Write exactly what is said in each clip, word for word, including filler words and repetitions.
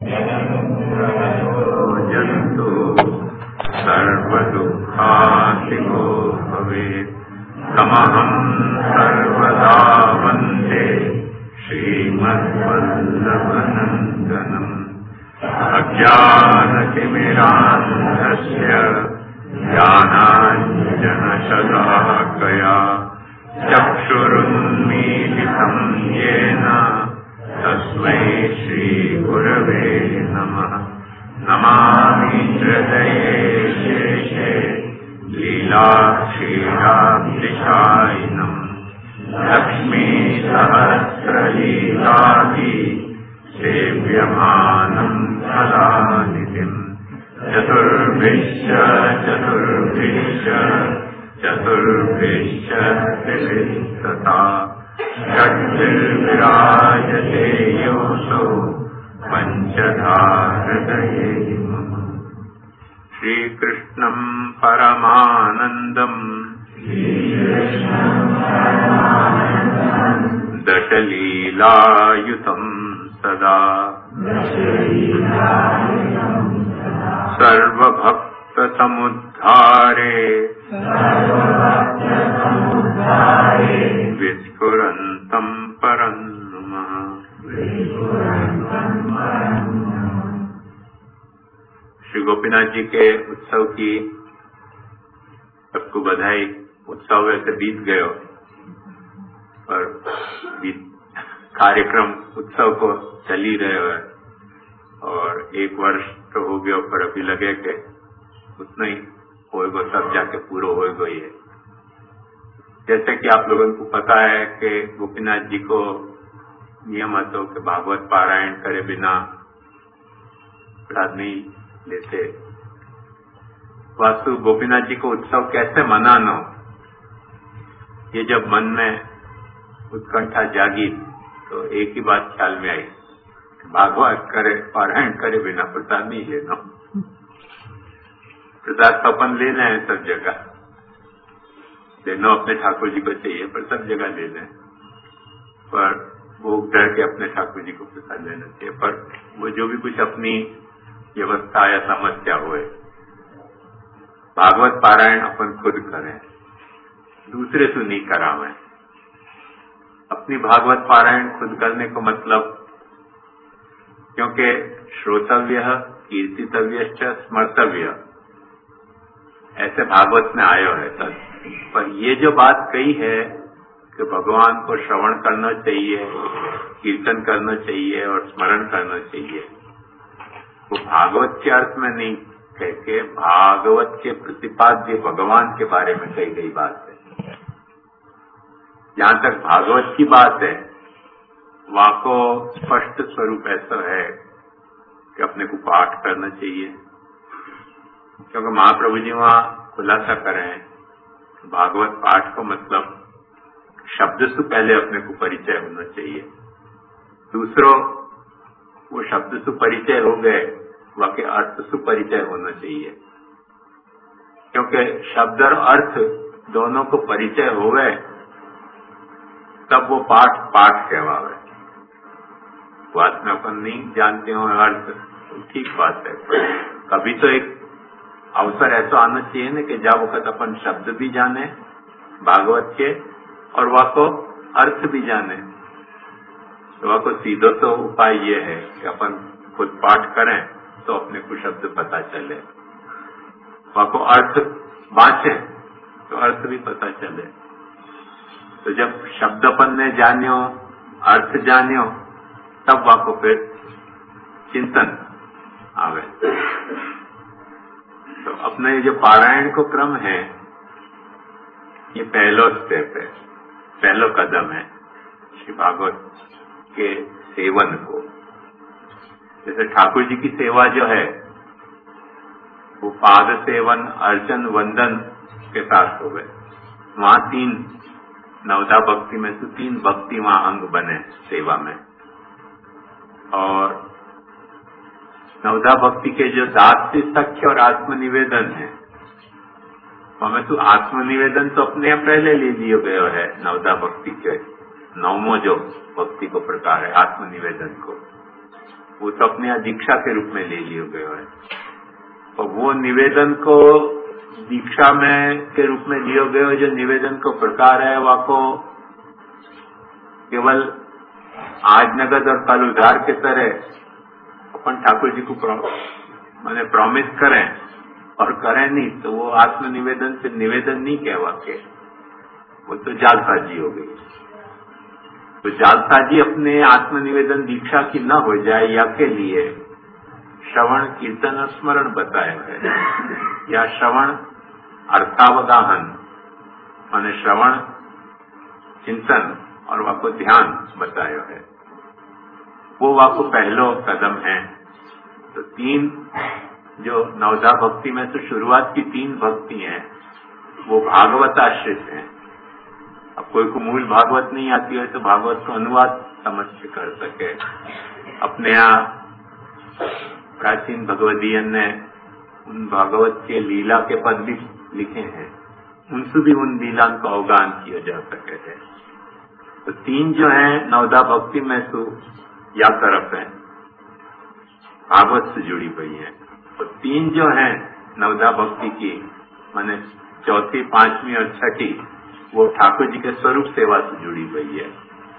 जन्तु सर्वदुःखातिको भवेत् तमहं सर्वदा वन्दे श्रीमद्वल्लभनन्दनम् अज्ञानतिमिरान्धस्य ज्ञानाञ्जनशलाकया चक्षुरुन्मीलितं येन तस्मै श्रीगुरवे नमः। नमामि हृदये शेषे लीलाक्षीराब्धिशायिनम् लक्ष्मीसहस्रलीलाभि सेव्यमानं कलानिधिम् चतुर्भिश्च चतुर्भिश्च चतुर्भिश्च त्रिभिस्तथा षड्भिर्विराजते योऽसौ पञ्चधा हृदये मम। श्रीकृष्णं परमानन्दम् दशलीलायुतं सदा सर्वभक्तसमुद्धारे विस्फुरन्तं परं नमः। श्री गोपीनाथ जी के उत्सव की सबको बधाई। उत्सव वैसे बीत गयो पर कार्यक्रम उत्सव को चल ही रहे है और एक वर्ष तो हो गया पर अभी लगे के उतना ही होएगा, सब जाके पूरा होएगा ही है। जैसे कि आप लोगों को पता है कि गोपीनाथ जी को नियम હતો कि भागवत पारायण करे बिना प्रसाद नहीं लेते। वास्तु गोपीनाथ जी को उत्सव कैसे मनाना, ये जब मन में उत्कंठा जागी तो एक ही बात ख्याल में आई, भागवत करे पारायण करे बिना प्रसाद नहीं लेना। प्रसाद तो अपन लेना है सब जगह, लेना अपने ठाकुर जी को चाहिए पर सब जगह लेना है, पर वो डर के अपने ठाकुर जी को प्रसाद लेना चाहिए। पर वो जो भी कुछ अपनी व्यवस्था या समस्या होए, भागवत पारायण अपन खुद करें, दूसरे से नहीं करावे। अपनी भागवत पारायण खुद करने को मतलब, क्योंकि श्रोतव्य कीर्तितव्य स्मर्तव्य ऐसे भागवत में आयो है सब। पर ये जो बात कही है कि भगवान को श्रवण करना चाहिए, कीर्तन करना चाहिए और स्मरण करना चाहिए, वो भागवत के अर्थ में नहीं कह के भागवत के प्रतिपाद्य भगवान के बारे में कही गई बात है। जहां तक भागवत की बात है वहां को स्पष्ट स्वरूप ऐसा है कि अपने को पाठ करना चाहिए, क्योंकि महाप्रभु जी वहां खुलासा करें भागवत पाठ को मतलब शब्द से पहले अपने को परिचय होना चाहिए। दूसरों वो शब्द से परिचय हो गए, वह के अर्थ से परिचय होना चाहिए, क्योंकि शब्द और अर्थ दोनों को परिचय हो गए तब वो पाठ पाठ कहवावे। बात में अपन नहीं जानते हो अर्थ, ठीक बात है, कभी तो एक अवसर ऐसा आना चाहिए ना कि जब वक्त अपन शब्द भी जाने भागवत के और वह को अर्थ भी जाने। तो वह को सीधो तो उपाय ये है कि अपन खुद पाठ करें तो अपने को शब्द पता चले, वह को अर्थ बाँचे तो अर्थ भी पता चले। तो जब शब्द अपन ने जानियो, अर्थ जानियो, तब वह को फिर चिंतन आवे। तो अपने जो पारायण को क्रम है ये पहलो स्टेप है, पहलो कदम है श्री भागवत के सेवन को। जैसे ठाकुर जी की सेवा जो है वो पाद सेवन, अर्चन, वंदन के साथ हो गए। वहां तीन नवदा भक्ति में से तीन भक्ति वहां अंग बने सेवा में, और नवदा भक्ति के जो दास्य सख्य और आत्मनिवेदन है, हमें तो आत्मनिवेदन तो अपने पहले ले लिया गया है। नवदा भक्ति के नवमो जो भक्ति को प्रकार है आत्मनिवेदन को, वो तो अपने यहाँ दीक्षा के रूप में ले लियो गयो है। और वो निवेदन को दीक्षा में के रूप में लियो गयो जो निवेदन को प्रकार है, वाको केवल आज नगद और कल उधार के तरह अपन ठाकुर जी को मैंने प्रॉमिस करें और करें नहीं तो वो आत्म निवेदन से निवेदन नहीं कहवा के, वो तो जालसाजी हो गई। तो जालसाजी अपने आत्मनिवेदन दीक्षा की न हो जाए या के लिए श्रवण कीर्तन और स्मरण बताया है, या श्रवण अर्थावगाहन माने श्रवण चिंतन और वाको ध्यान बताया है, वो वाको पहलो कदम है। तो तीन जो नवधा भक्ति में तो शुरुआत की तीन भक्ति हैं वो भागवत आश्रित हैं। अब कोई को मूल भागवत नहीं आती है तो भागवत को अनुवाद समझ के कर सके। अपने यहाँ प्राचीन भगवदीयन ने उन भागवत के लीला के पद भी लिखे हैं, उनसे भी उन लीला का अवगान किया जा सके है। तो तीन जो है नवधा भक्ति में तो या तरफ है भागवत से जुड़ी हुई है। तो तीन जो है नवधा भक्ति की माने चौथी पांचवी और छठी वो ठाकुर जी के स्वरूप सेवा से जुड़ी हुई है।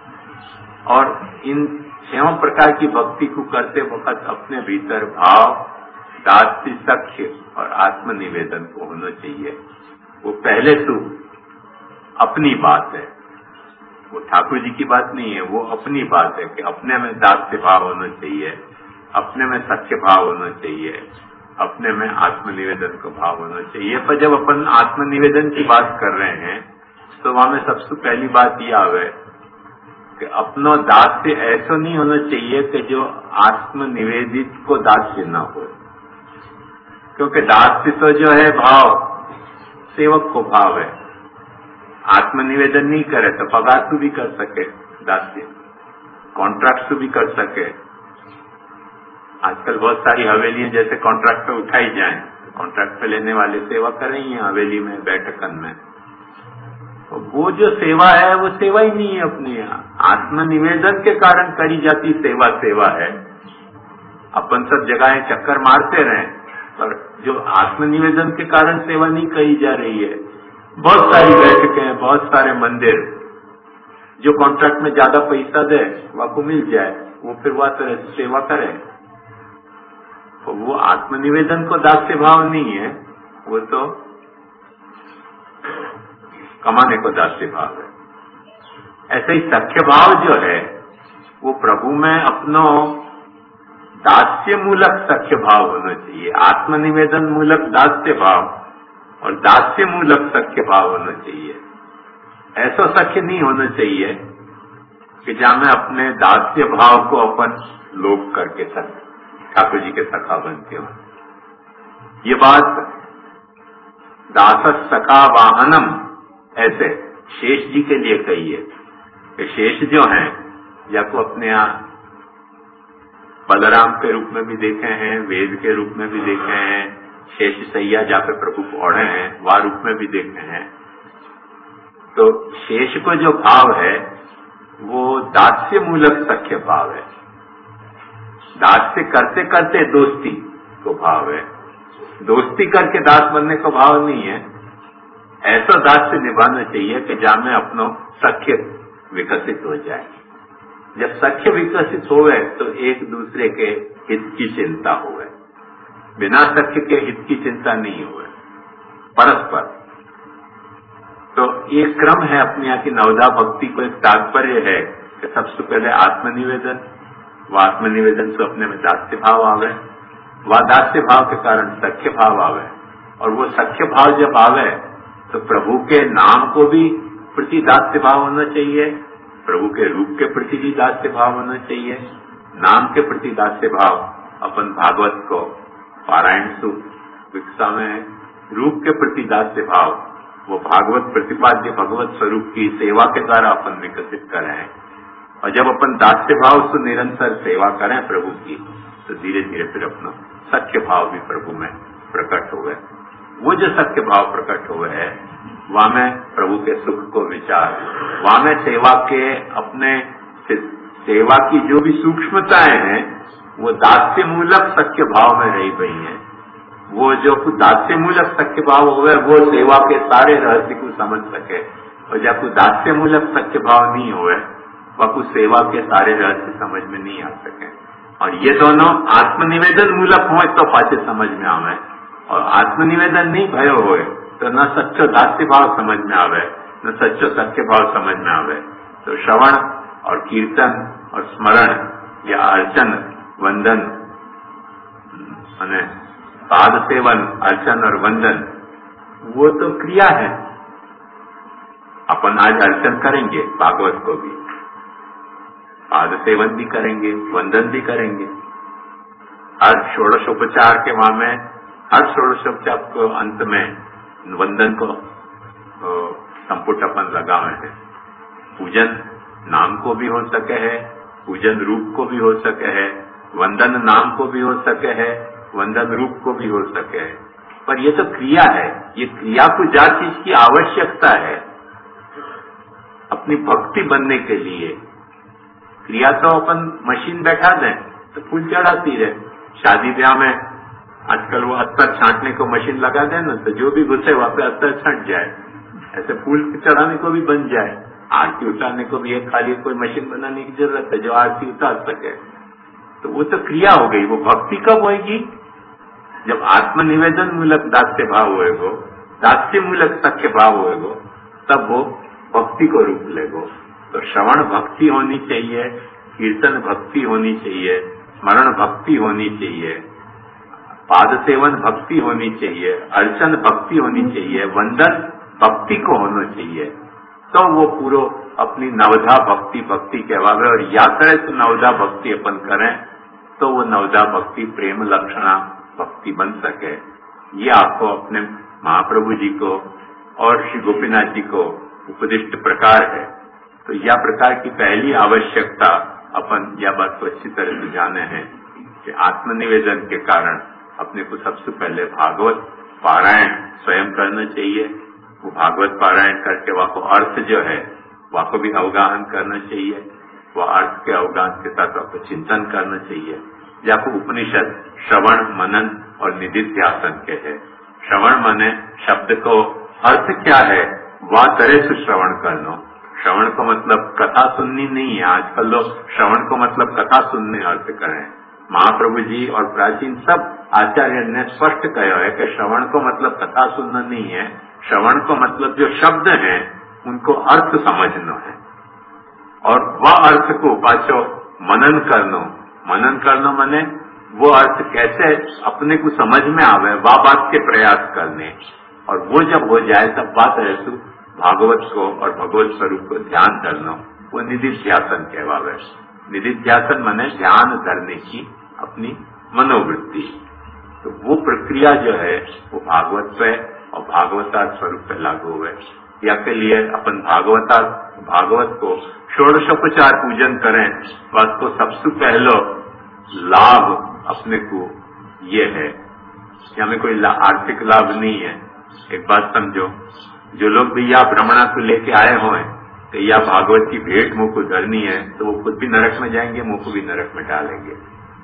और इन छह प्रकार की भक्ति को करते वक्त अपने भीतर भाव दास्य सख्य और आत्मनिवेदन को होना चाहिए। वो पहले तो अपनी बात है, वो ठाकुर जी की बात नहीं है, वो अपनी बात है कि अपने में दास्य भाव होना चाहिए, अपने में सख्य भाव होना चाहिए, अपने में आत्मनिवेदन का भाव होना चाहिए। पर जब अपन आत्मनिवेदन की बात कर रहे हैं तो वहां में सबसे पहली बात यह आवे कि अपनो दास्य ऐसा नहीं होना चाहिए कि जो आत्मनिवेदित को दास्य न हो, क्योंकि दास्य तो जो है भाव सेवक को भाव है। आत्मनिवेदन नहीं करे तो पगार तो भी कर सके, दास्य कॉन्ट्रैक्ट तो भी कर सके। आजकल बहुत सारी हवेलियां जैसे कॉन्ट्रैक्ट पे उठाई जाएं, कॉन्ट्रैक्ट पे लेने वाले सेवा कर रही हैं हवेली में बैठकन में, तो वो जो सेवा है वो सेवा ही नहीं है अपने यहाँ। आत्मनिवेदन के कारण करी जाती सेवा सेवा है। अपन सब जगह चक्कर मारते रहें पर जो आत्मनिवेदन के कारण सेवा नहीं करी जा रही है। बहुत सारी बैठकें, बहुत सारे मंदिर जो कॉन्ट्रैक्ट में ज्यादा पैसा दे वह मिल जाए, वो फिर वह तरह सेवा करे। तो वो आत्मनिवेदन को दास्य भाव नहीं है, वो तो कमाने को दास्य भाव है। ऐसे ही सख्य भाव जो है वो प्रभु में अपनो दास्य मूलक सख्य भाव होना चाहिए। आत्मनिवेदन मूलक दास्य भाव और दास्य मूलक सख्य भाव होना चाहिए। ऐसा सख्य नहीं होना चाहिए कि जहां मैं अपने दास्य भाव को अपन लोप करके सक ठाकुर जी के सखा बनते हो। ये बात दास सखा वाहनम ऐसे शेष जी के लिए कही है कि शेष जो हैं या को अपने यहाँ बलराम के रूप में भी देखे हैं, वेद के रूप में भी देखे हैं, शेष सैया जाकर प्रभु को ओढ़े हैं वह रूप में भी देखे हैं। तो शेष को जो भाव है वो दास्य मूलक सख्य भाव है। दास्य करते करते दोस्ती को भाव है, दोस्ती करके दास बनने का भाव नहीं है। ऐसा दास्य निभाना चाहिए कि जहां में अपनो सख्य विकसित हो जाए। जब सख्य विकसित होवे तो एक दूसरे के हित की चिंता होवे, बिना सख्य के हित की चिंता नहीं होवे, परस्पर। तो ये क्रम है अपने यहाँ की नवधा भक्ति को। एक तात्पर्य है कि सबसे पहले आत्मनिवेदन, वह आत्मनिवेदन से अपने में दास्य भाव आवे, वह दास्य भाव के कारण सख्य भाव आवे, और वो सख्य भाव जब आवे तो प्रभु के नाम को भी प्रति दास्य भाव होना चाहिए, प्रभु के रूप के प्रति भी दास्य भाव होना चाहिए। नाम के प्रति दास्य भाव अपन भागवत को पारायण सुख विकसा में, रूप के प्रति दास्य भाव वो भागवत प्रतिपाद्य भगवत स्वरूप की सेवा के द्वारा अपन विकसित करें। और जब अपन दास्य भाव से निरंतर सेवा करें प्रभु की तो धीरे धीरे फिर अपना सख्य भाव भी प्रभु में प्रकट हो गए। वो जो सत्य भाव प्रकट हुए है वहां में प्रभु के सुख को विचार, वहां में सेवा के अपने सेवा की जो भी सूक्ष्मताएं हैं वो दास्य मूलक सख्य भाव में रही गई हैं। वो जो दास्य मूलक सख्य भाव होवे वो सेवा के सारे रहस्य को समझ सके, और जब कुछ दास्य मूलक सख्य भाव नहीं होवे वह कुछ सेवा के सारे रहस्य समझ में नहीं आ सके। और ये दोनों आत्मनिवेदन मूलक हो तो पाचे समझ में आवे, और आत्मनिवेदन नहीं भयो होए तो न सच्चो दास्य भाव समझ में आवे न सच्चो सत्य भाव समझ में आवे। तो श्रवण और कीर्तन और स्मरण या अर्चन वंदन माने पाद सेवन अर्चन और वंदन वो तो क्रिया है। अपन आज अर्चन करेंगे भागवत को भी, पाद सेवन भी करेंगे, वंदन भी करेंगे। हर षोडशोपचार के वहां में हर षोडशोपचार को अंत में वंदन को संपुट अपन लगा हुए हैं। पूजन नाम को भी हो सके है, पूजन रूप को भी हो सके है, वंदन नाम को भी हो सके है, वंदन रूप को भी हो सके है। पर ये तो क्रिया है। ये क्रिया को जा चीज की आवश्यकता है अपनी भक्ति बनने के लिए। क्रिया तो अपन मशीन बैठा दें तो फूल चढ़ाती रहे। शादी ब्याह में आजकल वो अत्तर छांटने को मशीन लगा दें ना, तो जो भी घुसे वहां पे अत्तर छंट जाए। ऐसे फूल चढ़ाने को भी बन जाए, आरती उतारने को भी एक खाली कोई मशीन बनाने की जरूरत है जो आरती उतार सके। तो वो तो क्रिया हो गई। वो भक्ति कब होगी? जब आत्मनिवेदन मूलक दास्य भाव होएगो, दास्य मूलक सख्य भाव होएगो, तब वो भक्ति को रूप लेगो। तो श्रवण भक्ति होनी चाहिए, कीर्तन भक्ति होनी चाहिए, स्मरण भक्ति होनी चाहिए, पाद सेवन भक्ति होनी चाहिए, अर्चन भक्ति होनी चाहिए, वंदन भक्ति को होना चाहिए। तो वो पूरा अपनी नवधा भक्ति भक्ति कहवावे। और या करे तो नवधा भक्ति अपन करें तो वो नवधा भक्ति प्रेम लक्षणा भक्ति बन सके। ये आपको अपने महाप्रभु जी को और श्री गोपीनाथ जी को उपदिष्ट प्रकार है। तो यह प्रकार की पहली आवश्यकता अपन यह बात को अच्छी तरह से जाने हैं कि आत्मनिवेदन के कारण अपने को सबसे पहले भागवत पारायण स्वयं करना चाहिए। वो भागवत पारायण करके वहाँ को अर्थ जो है वहाँ को भी अवगाहन करना चाहिए। वह अर्थ के अवगाहन के साथ आपको चिंतन करना चाहिए। जाको उपनिषद श्रवण मनन और निधिध्यासन के है। श्रवण मने शब्द को अर्थ क्या है वह तरह से श्रवण करना। श्रवण को मतलब कथा सुननी नहीं है। आजकल लोग श्रवण को मतलब कथा सुनने अर्थ करें। महाप्रभु जी और प्राचीन सब आचार्य ने स्पष्ट कहा है कि श्रवण को मतलब कथा सुनना नहीं है। श्रवण को मतलब जो शब्द हैं उनको अर्थ समझना है, और वह अर्थ को पाछो मनन करना। मनन करना माने वो अर्थ कैसे अपने को समझ में आवे वह बात के प्रयास करने। और वो जब हो जाए तब बात है तो भागवत को और भगवत स्वरूप को ध्यान करना। वो निधिध्यासन कहवावे। निधिध्यासन माने ध्यान करने की अपनी मनोवृत्ति। तो वो प्रक्रिया जो है वो भागवत पे और भागवता स्वरूप पे लागू हुए। या के लिए अपन भागवता भागवत को षोडशोपचार पूजन करें, बस को सबसे पहलो लाभ अपने को ये है कि हमें कोई आर्थिक लाभ नहीं है। एक बात समझो, जो लोग भी या भ्रमणा को लेके आए हुए कि या भागवत की भेंट मुंह को धरनी है तो वो खुद भी नरक में जाएंगे, मुंह को भी नरक में डालेंगे।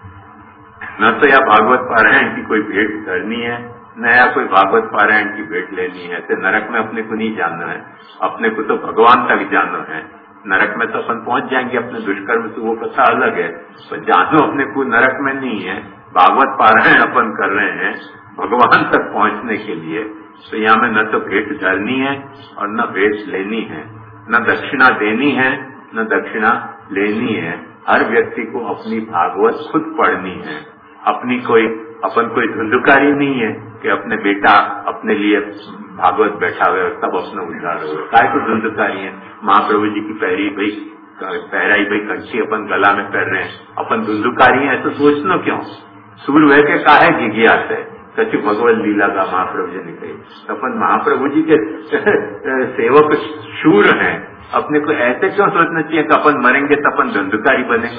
न तो या भागवत पारायण की कोई भेंट धरनी है, नया कोई भागवत पारायण की भेंट लेनी है। ऐसे नरक में अपने को नहीं जाना है, अपने को तो भगवान तक जाना है। नरक में तो अपन पहुंच जाएंगे अपने दुष्कर्म से, वो कथा अलग है। पर जानो अपने को नरक में नहीं है। भागवत पारायण अपन कर रहे हैं भगवान तक पहुंचने के लिए। तो यहाँ में न तो भेंट धरनी है और न भेंट लेनी है, न दक्षिणा देनी है न दक्षिणा लेनी है। हर व्यक्ति को अपनी भागवत खुद पढ़नी है। अपनी कोई अपन कोई धुंधुकारी नहीं है कि अपने बेटा अपने लिए भागवत बैठा हुए और तब अपना उद्धार हो। काय को धुंधुकारी है? महाप्रभु जी की पहरी भाई पहराई भाई कंठी अपन गला में पहन रहे हैं, अपन धुंधुकारी है तो सोचना क्यों? सूर वह के काहे गिगियास है सचु भगवत लीला का महाप्रभु जी ने कही। अपन महाप्रभु जी के सेवक शूर हैं, अपने को ऐसे क्यों सोचना चाहिए कि अपन मरेंगे तो अपन धुंधुकारी बनेंगे?